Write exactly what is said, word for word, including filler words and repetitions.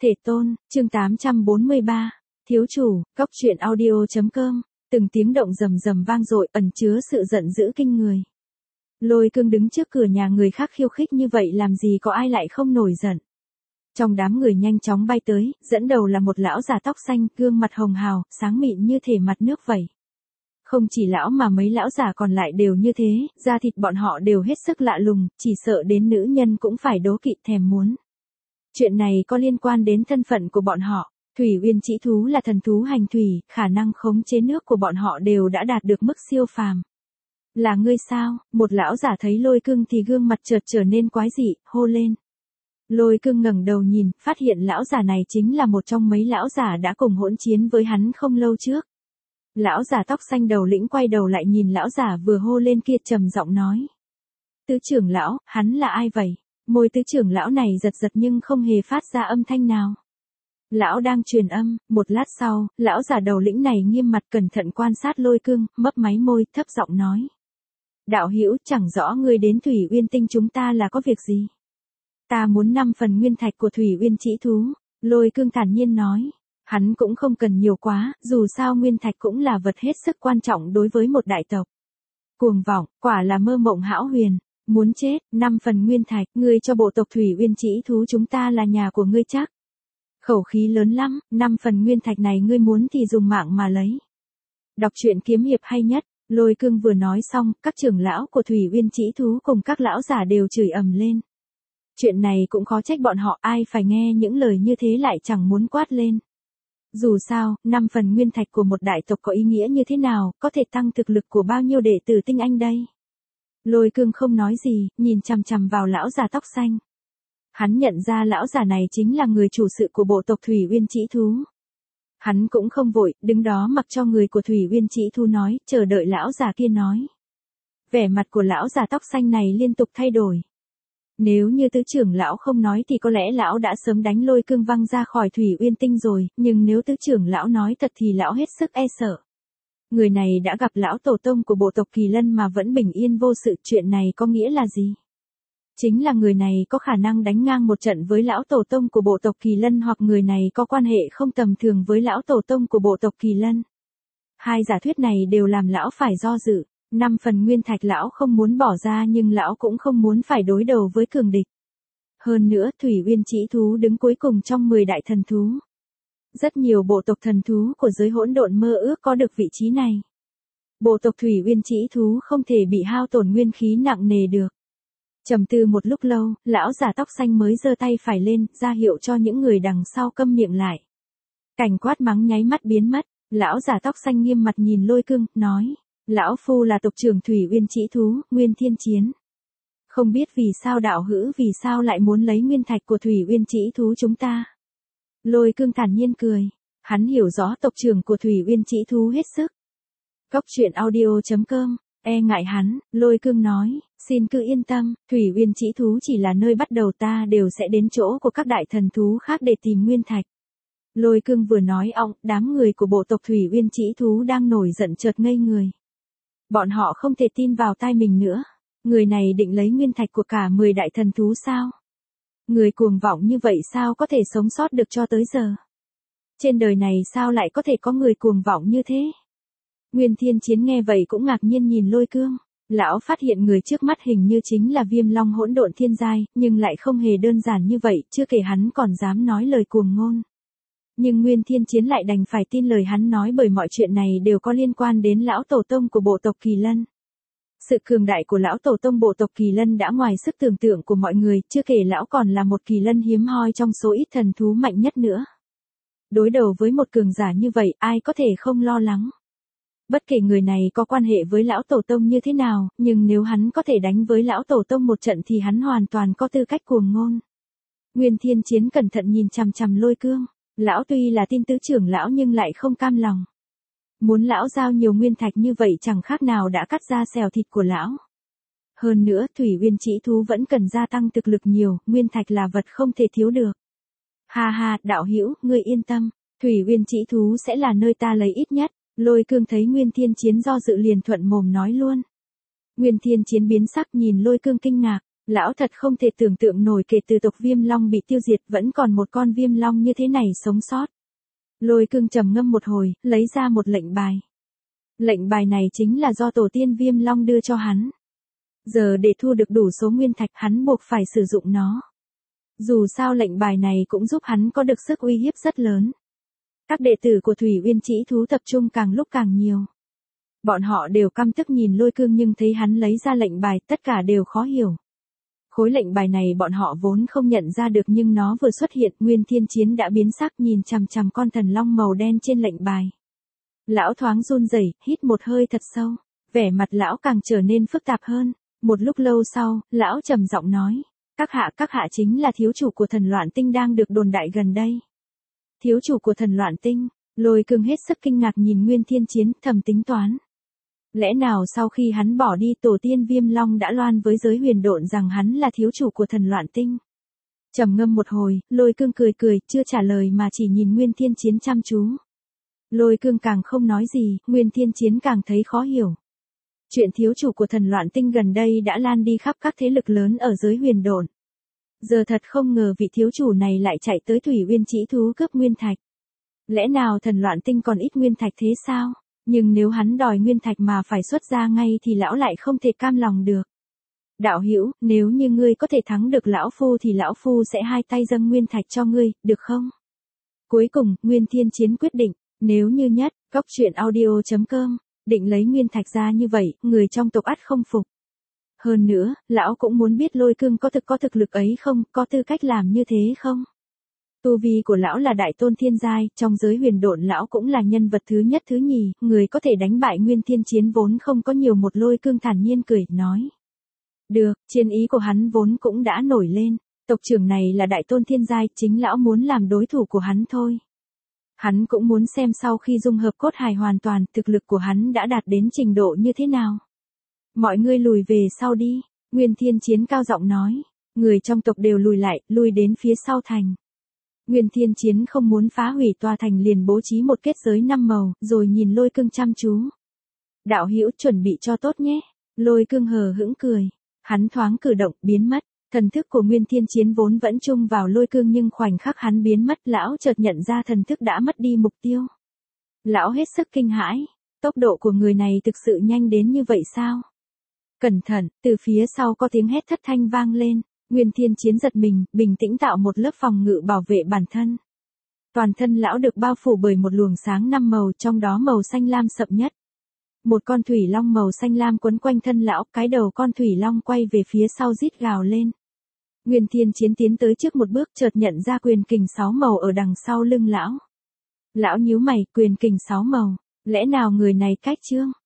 Thể tôn, chương tám trăm bốn mươi ba. Thiếu chủ, Cóc truyện audio chấm com. Từng tiếng động rầm rầm vang dội, ẩn chứa sự giận dữ kinh người. Lôi Cương đứng trước cửa nhà người khác khiêu khích như vậy, làm gì có ai lại không nổi giận. Trong đám người nhanh chóng bay tới, dẫn đầu là một lão già tóc xanh, gương mặt hồng hào, sáng mịn như thể mặt nước vậy. Không chỉ lão mà mấy lão già còn lại đều như thế, da thịt bọn họ đều hết sức lạ lùng, chỉ sợ đến nữ nhân cũng phải đố kỵ thèm muốn. Chuyện này có liên quan đến thân phận của bọn họ. Thủy Uyên Chỉ Thú là thần thú hành thủy, khả năng khống chế nước của bọn họ đều đã đạt được mức siêu phàm. Là ngươi sao? Một lão giả thấy Lôi Cương thì gương mặt chợt trở nên quái dị, hô lên. Lôi Cương ngẩng đầu nhìn, phát hiện lão giả này chính là một trong mấy lão giả đã cùng hỗn chiến với hắn không lâu trước. Lão giả tóc xanh đầu lĩnh quay đầu lại nhìn lão giả vừa hô lên kia, trầm giọng nói. Tứ trưởng lão, hắn là ai vậy? Môi tứ trưởng lão này giật giật nhưng không hề phát ra âm thanh nào. Lão đang truyền âm, một lát sau, lão giả đầu lĩnh này nghiêm mặt cẩn thận quan sát Lôi Cương, mấp máy môi, thấp giọng nói. Đạo hữu, chẳng rõ ngươi đến Thủy Uyên Tinh chúng ta là có việc gì? Ta muốn năm phần nguyên thạch của Thủy Uyên Chỉ Thú, Lôi Cương thản nhiên nói. Hắn cũng không cần nhiều quá, dù sao nguyên thạch cũng là vật hết sức quan trọng đối với một đại tộc. Cuồng vọng, quả là mơ mộng hão huyền. Muốn chết, năm phần nguyên thạch, ngươi cho bộ tộc Thủy Uyên Chỉ Thú chúng ta là nhà của ngươi chắc. Khẩu khí lớn lắm, năm phần nguyên thạch này ngươi muốn thì dùng mạng mà lấy. Đọc truyện kiếm hiệp hay nhất, Lôi Cương vừa nói xong, các trưởng lão của Thủy Uyên Chỉ Thú cùng các lão giả đều chửi ầm lên. Chuyện này cũng khó trách bọn họ, ai phải nghe những lời như thế lại chẳng muốn quát lên. Dù sao, năm phần nguyên thạch của một đại tộc có ý nghĩa như thế nào, có thể tăng thực lực của bao nhiêu đệ tử tinh anh đây? Lôi Cương không nói gì, nhìn chằm chằm vào lão già tóc xanh. Hắn nhận ra lão già này chính là người chủ sự của bộ tộc Thủy Uyên Chỉ Thú. Hắn cũng không vội, đứng đó mặc cho người của Thủy Uyên Chỉ Thú nói, chờ đợi lão già kia nói. Vẻ mặt của lão già tóc xanh này liên tục thay đổi. Nếu như tứ trưởng lão không nói thì có lẽ lão đã sớm đánh Lôi Cương văng ra khỏi Thủy Uyên Tinh rồi, nhưng nếu tứ trưởng lão nói thật thì lão hết sức e sợ. Người này đã gặp lão tổ tông của bộ tộc Kỳ Lân mà vẫn bình yên vô sự, chuyện này có nghĩa là gì? Chính là người này có khả năng đánh ngang một trận với lão tổ tông của bộ tộc Kỳ Lân, hoặc người này có quan hệ không tầm thường với lão tổ tông của bộ tộc Kỳ Lân. Hai giả thuyết này đều làm lão phải do dự. Năm phần nguyên thạch lão không muốn bỏ ra, nhưng lão cũng không muốn phải đối đầu với cường địch. Hơn nữa, Thủy Uyên Chỉ Thú đứng cuối cùng trong mười đại thần thú. Rất nhiều bộ tộc thần thú của giới hỗn độn mơ ước có được vị trí này. Bộ tộc Thủy Uyên Chỉ Thú không thể bị hao tổn nguyên khí nặng nề được. Trầm tư một lúc lâu, lão già tóc xanh mới giơ tay phải lên, ra hiệu cho những người đằng sau câm miệng lại. Cảnh quát mắng nháy mắt biến mất, lão già tóc xanh nghiêm mặt nhìn Lôi Cương, nói. Lão phu là tộc trưởng Thủy Uyên Chỉ Thú, Nguyên Thiên Chiến. Không biết vì sao đạo hữu vì sao lại muốn lấy nguyên thạch của Thủy Uyên Chỉ Thú chúng ta. Lôi Cương thản nhiên cười. Hắn hiểu rõ tộc trưởng của Thủy Uyên Chỉ Thú hết sức. Cóc truyện audio chấm com. E ngại hắn, Lôi Cương nói. Xin cứ yên tâm, Thủy Uyên Chỉ Thú chỉ là nơi bắt đầu, ta đều sẽ đến chỗ của các đại thần thú khác để tìm nguyên thạch. Lôi Cương vừa nói ong, đám người của bộ tộc Thủy Uyên Chỉ Thú đang nổi giận chợt ngây người. Bọn họ không thể tin vào tai mình nữa. Người này định lấy nguyên thạch của cả mười đại thần thú sao? Người cuồng vọng như vậy sao có thể sống sót được cho tới giờ? Trên đời này sao lại có thể có người cuồng vọng như thế? Nguyên Thiên Chiến nghe vậy cũng ngạc nhiên nhìn Lôi Cương. Lão phát hiện người trước mắt hình như chính là Viêm Long hỗn độn thiên giai, nhưng lại không hề đơn giản như vậy, chưa kể hắn còn dám nói lời cuồng ngôn. Nhưng Nguyên Thiên Chiến lại đành phải tin lời hắn nói, bởi mọi chuyện này đều có liên quan đến lão tổ tông của bộ tộc Kỳ Lân. Sự cường đại của lão tổ tông bộ tộc Kỳ Lân đã ngoài sức tưởng tượng của mọi người, chưa kể lão còn là một kỳ lân hiếm hoi trong số ít thần thú mạnh nhất nữa. Đối đầu với một cường giả như vậy, ai có thể không lo lắng. Bất kể người này có quan hệ với lão tổ tông như thế nào, nhưng nếu hắn có thể đánh với lão tổ tông một trận thì hắn hoàn toàn có tư cách cuồng ngôn. Nguyên Thiên Chiến cẩn thận nhìn chằm chằm Lôi Cương. Lão tuy là tin tứ trưởng lão nhưng lại không cam lòng. Muốn lão giao nhiều nguyên thạch như vậy chẳng khác nào đã cắt ra xèo thịt của lão. Hơn nữa, Thủy Uyên Chỉ Thú vẫn cần gia tăng thực lực nhiều, nguyên thạch là vật không thể thiếu được. Ha ha, đạo hữu, ngươi yên tâm, Thủy Uyên Chỉ Thú sẽ là nơi ta lấy ít nhất. Lôi Cương thấy Nguyên Thiên Chiến do dự liền thuận mồm nói luôn. Nguyên Thiên Chiến biến sắc nhìn Lôi Cương kinh ngạc, Lão thật không thể tưởng tượng nổi kể từ tộc Viêm Long bị tiêu diệt vẫn còn một con Viêm Long như thế này sống sót. Lôi Cương trầm ngâm một hồi, lấy ra một lệnh bài. Lệnh bài này chính là do tổ tiên Viêm Long đưa cho hắn. Giờ để thu được đủ số nguyên thạch hắn buộc phải sử dụng nó. Dù sao lệnh bài này cũng giúp hắn có được sức uy hiếp rất lớn. Các đệ tử của Thủy Uyên Chỉ Thú tập trung càng lúc càng nhiều. Bọn họ đều căm tức nhìn Lôi Cương nhưng thấy hắn lấy ra lệnh bài tất cả đều khó hiểu. Khối lệnh bài này bọn họ vốn không nhận ra được nhưng nó vừa xuất hiện Nguyên Thiên Chiến đã biến sắc nhìn chằm chằm con thần long màu đen trên lệnh bài. Lão thoáng run rẩy, hít một hơi thật sâu, vẻ mặt lão càng trở nên phức tạp hơn. Một lúc lâu sau, lão trầm giọng nói, các hạ các hạ chính là thiếu chủ của thần loạn tinh đang được đồn đại gần đây. Thiếu chủ của thần loạn tinh, Lôi Cương hết sức kinh ngạc nhìn Nguyên Thiên Chiến thầm tính toán. Lẽ nào sau khi hắn bỏ đi tổ tiên Viêm Long đã loan với giới huyền độn rằng hắn là thiếu chủ của thần loạn tinh. Trầm ngâm một hồi, Lôi Cương cười cười, chưa trả lời mà chỉ nhìn Nguyên Thiên Chiến chăm chú. Lôi Cương càng không nói gì, Nguyên Thiên Chiến càng thấy khó hiểu. Chuyện thiếu chủ của thần loạn tinh gần đây đã lan đi khắp các thế lực lớn ở giới huyền độn. Giờ thật không ngờ vị thiếu chủ này lại chạy tới Thủy Uyên Chỉ Thú cướp nguyên thạch. Lẽ nào thần loạn tinh còn ít nguyên thạch thế sao? Nhưng nếu hắn đòi nguyên thạch mà phải xuất ra ngay thì lão lại không thể cam lòng được. Đạo hữu, nếu như ngươi có thể thắng được lão phu thì lão phu sẽ hai tay dâng nguyên thạch cho ngươi, được không? Cuối cùng, Nguyên Thiên Chiến quyết định, nếu như nhất, cốc truyện audio chấm com, định lấy nguyên thạch ra như vậy, người trong tộc ắt không phục. Hơn nữa, lão cũng muốn biết Lôi Cương có thực có thực lực ấy không, có tư cách làm như thế không? Tu vi của lão là đại tôn thiên giai, trong giới huyền độn lão cũng là nhân vật thứ nhất thứ nhì, người có thể đánh bại Nguyên Thiên Chiến vốn không có nhiều. Một Lôi Cương thản nhiên cười, nói. Được, chiến ý của hắn vốn cũng đã nổi lên, tộc trưởng này là đại tôn thiên giai, chính lão muốn làm đối thủ của hắn thôi. Hắn cũng muốn xem sau khi dung hợp cốt hài hoàn toàn, thực lực của hắn đã đạt đến trình độ như thế nào. Mọi người lùi về sau đi, Nguyên Thiên Chiến cao giọng nói, người trong tộc đều lùi lại, lùi đến phía sau thành. Nguyên Thiên Chiến không muốn phá hủy tòa thành liền bố trí một kết giới năm màu, rồi nhìn Lôi Cương chăm chú. Đạo hữu chuẩn bị cho tốt nhé. Lôi Cương hờ hững cười. Hắn thoáng cử động, biến mất. Thần thức của Nguyên Thiên Chiến vốn vẫn chung vào Lôi Cương nhưng khoảnh khắc hắn biến mất lão chợt nhận ra thần thức đã mất đi mục tiêu. Lão hết sức kinh hãi. Tốc độ của người này thực sự nhanh đến như vậy sao? Cẩn thận, từ phía sau có tiếng hét thất thanh vang lên. Nguyên Thiên Chiến giật mình, bình tĩnh tạo một lớp phòng ngự bảo vệ bản thân. Toàn thân lão được bao phủ bởi một luồng sáng năm màu, trong đó màu xanh lam sậm nhất. Một con thủy long màu xanh lam quấn quanh thân lão, cái đầu con thủy long quay về phía sau rít gào lên. Nguyên Thiên Chiến tiến tới trước một bước chợt nhận ra quyền kình sáu màu ở đằng sau lưng lão. Lão nhíu mày, quyền kình sáu màu, lẽ nào người này cách chương?